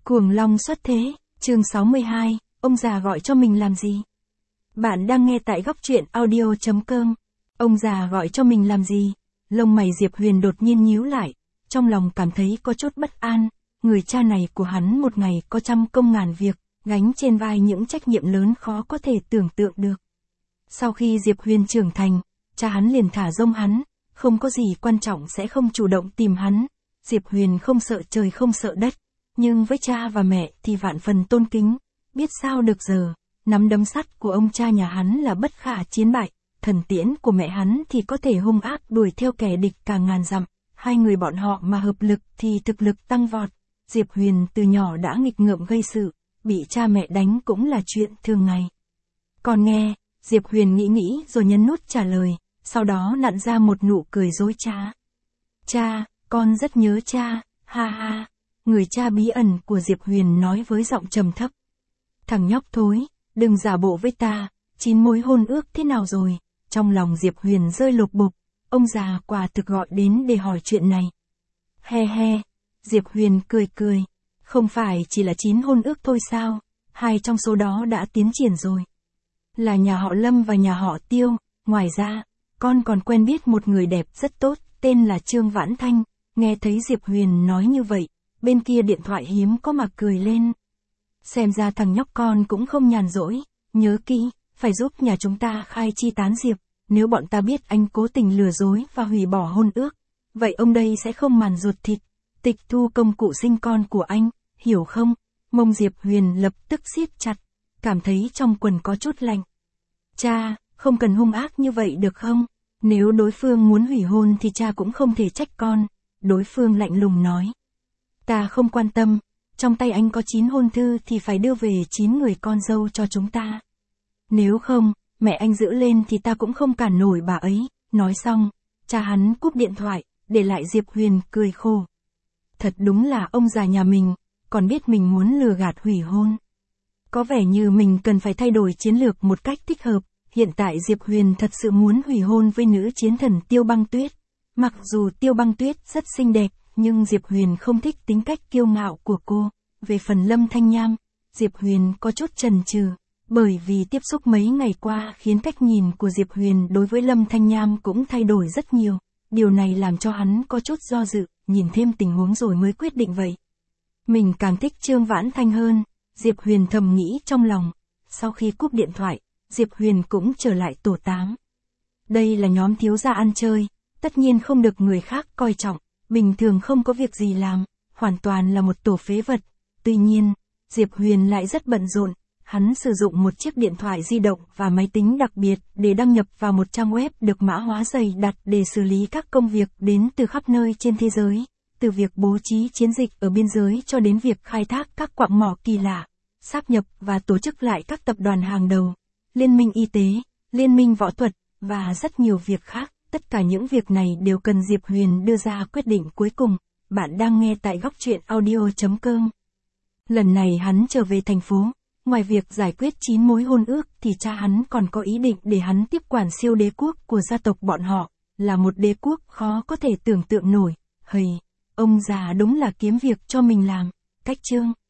Cuồng long xuất thế, chương 62, ông già gọi cho mình làm gì? Bạn đang nghe tại góc truyện audio.com. Ông già gọi cho mình làm gì? Lông mày Diệp Huyền đột nhiên nhíu lại, trong lòng cảm thấy có chút bất an, người cha này của hắn một ngày có trăm công ngàn việc, gánh trên vai những trách nhiệm lớn khó có thể tưởng tượng được. Sau khi Diệp Huyền trưởng thành, cha hắn liền thả rông hắn, không có gì quan trọng sẽ không chủ động tìm hắn. Diệp Huyền không sợ trời không sợ đất, nhưng với cha và mẹ thì vạn phần tôn kính, biết sao được giờ, nắm đấm sắt của ông cha nhà hắn là bất khả chiến bại, thần tiễn của mẹ hắn thì có thể hung ác đuổi theo kẻ địch cả ngàn dặm, hai người bọn họ mà hợp lực thì thực lực tăng vọt. Diệp Huyền từ nhỏ đã nghịch ngợm gây sự, bị cha mẹ đánh cũng là chuyện thường ngày. Còn nghe, Diệp Huyền nghĩ rồi nhấn nút trả lời, sau đó nặn ra một nụ cười dối trá. Cha, con rất nhớ cha, ha ha. Người cha bí ẩn của Diệp Huyền nói với giọng trầm thấp. Thằng nhóc thối, đừng giả bộ với ta, 9 mối hôn ước thế nào rồi? Trong lòng Diệp Huyền rơi lục bục, ông già quả thực gọi đến để hỏi chuyện này. He he, Diệp Huyền cười, không phải chỉ là 9 hôn ước thôi sao, 2 trong số đó đã tiến triển rồi. Là nhà họ Lâm và nhà họ Tiêu, ngoài ra, con còn quen biết một người đẹp rất tốt, tên là Trương Vãn Thanh. Nghe thấy Diệp Huyền nói như vậy, bên kia điện thoại hiếm có mà cười lên. Xem ra thằng nhóc con cũng không nhàn rỗi, nhớ kỹ, phải giúp nhà chúng ta khai chi tán Diệp, nếu bọn ta biết anh cố tình lừa dối và hủy bỏ hôn ước, vậy ông đây sẽ không màn ruột thịt, tịch thu công cụ sinh con của anh, hiểu không? Mông Diệp Huyền lập tức siết chặt, cảm thấy trong quần có chút lạnh. Cha, không cần hung ác như vậy được không? Nếu đối phương muốn hủy hôn thì cha cũng không thể trách con. Đối phương lạnh lùng nói. Ta không quan tâm, trong tay anh có 9 hôn thư thì phải đưa về 9 người con dâu cho chúng ta. Nếu không, mẹ anh giữ lên thì ta cũng không cản nổi bà ấy. Nói xong, cha hắn cúp điện thoại, để lại Diệp Huyền cười khổ. Thật đúng là ông già nhà mình, còn biết mình muốn lừa gạt hủy hôn. Có vẻ như mình cần phải thay đổi chiến lược một cách thích hợp. Hiện tại Diệp Huyền thật sự muốn hủy hôn với nữ chiến thần Tiêu Băng Tuyết. Mặc dù Tiêu Băng Tuyết rất xinh đẹp, nhưng Diệp Huyền không thích tính cách kiêu ngạo của cô. Về phần Lâm Thanh Nham, Diệp Huyền có chút chần chừ, bởi vì tiếp xúc mấy ngày qua khiến cách nhìn của Diệp Huyền đối với Lâm Thanh Nham cũng thay đổi rất nhiều. Điều này làm cho hắn có chút do dự, nhìn thêm tình huống rồi mới quyết định vậy. Mình càng thích Trương Vãn Thanh hơn, Diệp Huyền thầm nghĩ trong lòng. Sau khi cúp điện thoại, Diệp Huyền cũng trở lại tổ 8. Đây là nhóm thiếu gia ăn chơi, tất nhiên không được người khác coi trọng, bình thường không có việc gì làm, hoàn toàn là một tổ phế vật. Tuy nhiên, Diệp Huyền lại rất bận rộn, hắn sử dụng một chiếc điện thoại di động và máy tính đặc biệt để đăng nhập vào một trang web được mã hóa dày đặc để xử lý các công việc đến từ khắp nơi trên thế giới, từ việc bố trí chiến dịch ở biên giới cho đến việc khai thác các quặng mỏ kỳ lạ, sáp nhập và tổ chức lại các tập đoàn hàng đầu, liên minh y tế, liên minh võ thuật, và rất nhiều việc khác. Tất cả những việc này đều cần Diệp Huyền đưa ra quyết định cuối cùng. Bạn đang nghe tại góc truyện audio.com. Lần này hắn trở về thành phố, ngoài việc giải quyết 9 mối hôn ước thì cha hắn còn có ý định để hắn tiếp quản siêu đế quốc của gia tộc bọn họ, là một đế quốc khó có thể tưởng tượng nổi. Hầy, ông già đúng là kiếm việc cho mình làm. Cách chương